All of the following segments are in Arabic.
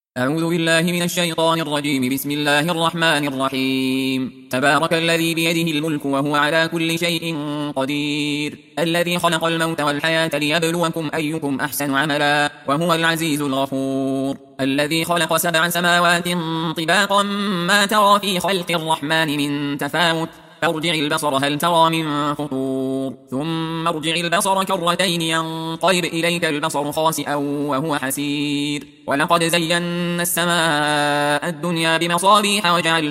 أعوذ بالله من الشيطان الرجيم. بسم الله الرحمن الرحيم. تبارك الذي بيده الملك وهو على كل شيء قدير، الذي خلق الموت والحياة ليبلوكم أيكم أحسن عملا، وهو العزيز الغفور. الذي خلق 7 سماوات طباقا ما ترى في خلق الرحمن من تفاوت، فارجع البصر هل ترى من فطور، ثم ارجع البصر كرتين ينقلب إليك البصر خاسئا وهو حسير. ولقد زينا السماء الدنيا بمصابيح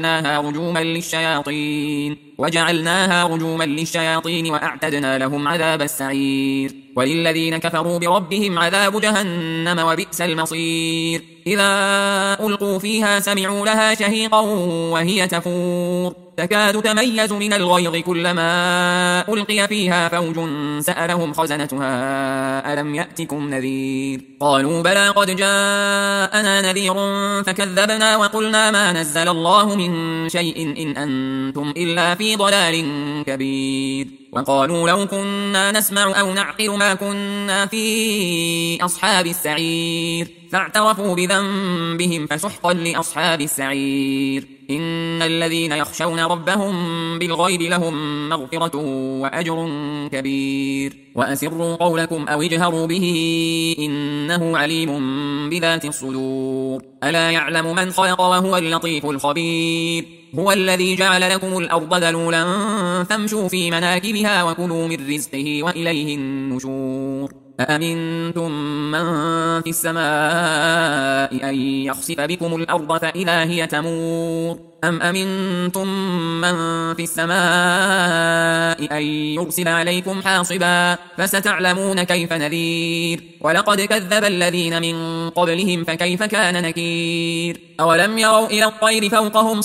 وجعلناها رجوما للشياطين وأعتدنا لهم عذاب السعير. وللذين كفروا بربهم عذاب جهنم وبئس المصير. إذا ألقوا فيها سمعوا لها شهيقا وهي تفور، تكاد تميز من الغيظ كلما ألقي فيها فوج سألهم خزنتها ألم يأتكم نذير، قالوا بلى قد جاءنا نذير فكذبنا وقلنا ما نزل الله من شيء إن أنتم إلا في ضلال كبير. وقالوا لو كنا نسمع أو نعقل ما كنا في أصحاب السعير، فاعترفوا بذنبهم فسحقا لأصحاب السعير. إن الذين يخشون ربهم بالغيب لهم مغفرة وأجر كبير. وأسروا قولكم أو اجهروا به إنه عليم بذات الصدور. ألا يعلم من خلق وهو اللطيف الخبير. هو الذي جعل لكم الأرض ذلولا فامشوا في مناكبها وكلوا من رزقه وإليه النشور. أأمنتم من في السماء أن يخسف بكم الأرض فإذا هي تمور، أم أمنتم من في السماء أن يرسل عليكم حاصبا فستعلمون كيف نذير. ولقد كذب الذين من قبلهم فكيف كان نكير. أولم يروا إلى الطير فوقهم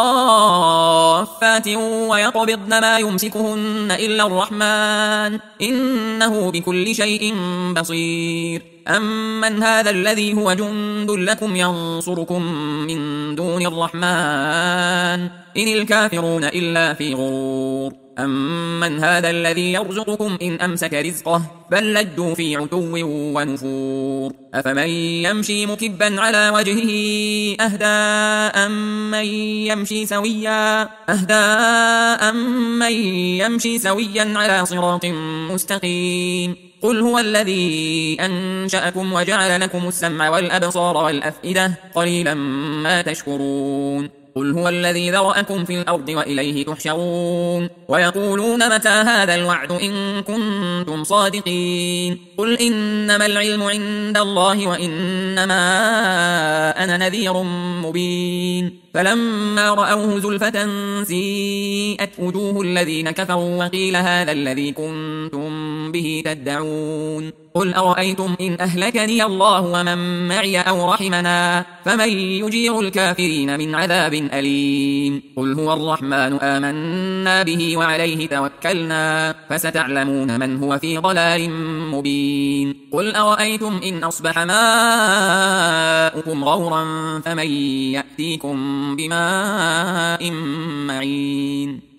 صافات ويقبضن ما يمسكهن إلا الرحمن إنه بكل شيء بصير. أمن هذا الذي هو جند لكم ينصركم من دون الرحمن إن الكافرون إلا في غرور. أمن هذا الذي يرزقكم إن أمسك رزقه بل لجوا في عتو ونفور. أفمن يمشي مكبا على وجهه أمن يمشي سويا على صراط مستقيم. قل هو الذي أنشأكم وجعل لكم السمع والأبصار والأفئدة قليلا ما تشكرون. قل هو الذي ذرأكم في الأرض وإليه تحشرون. ويقولون متى هذا الوعد إن كنتم صادقين. قل إنما العلم عند الله وإنما أنا نذير مبين. فلما رأوه زلفة سيئت وجوه الذين كفروا وقيل هذا الذي كنتم به تدعون. قل أرأيتم إن أهلكني الله ومن معي أو رحمنا فمن يجير الكافرين من عذاب أليم. قل هو الرحمن آمنا به وعليه توكلنا فستعلمون من هو في ضلال مبين. قل أرأيتم إن أصبح ماؤكم غورا فمن يأتيكم بماء معين.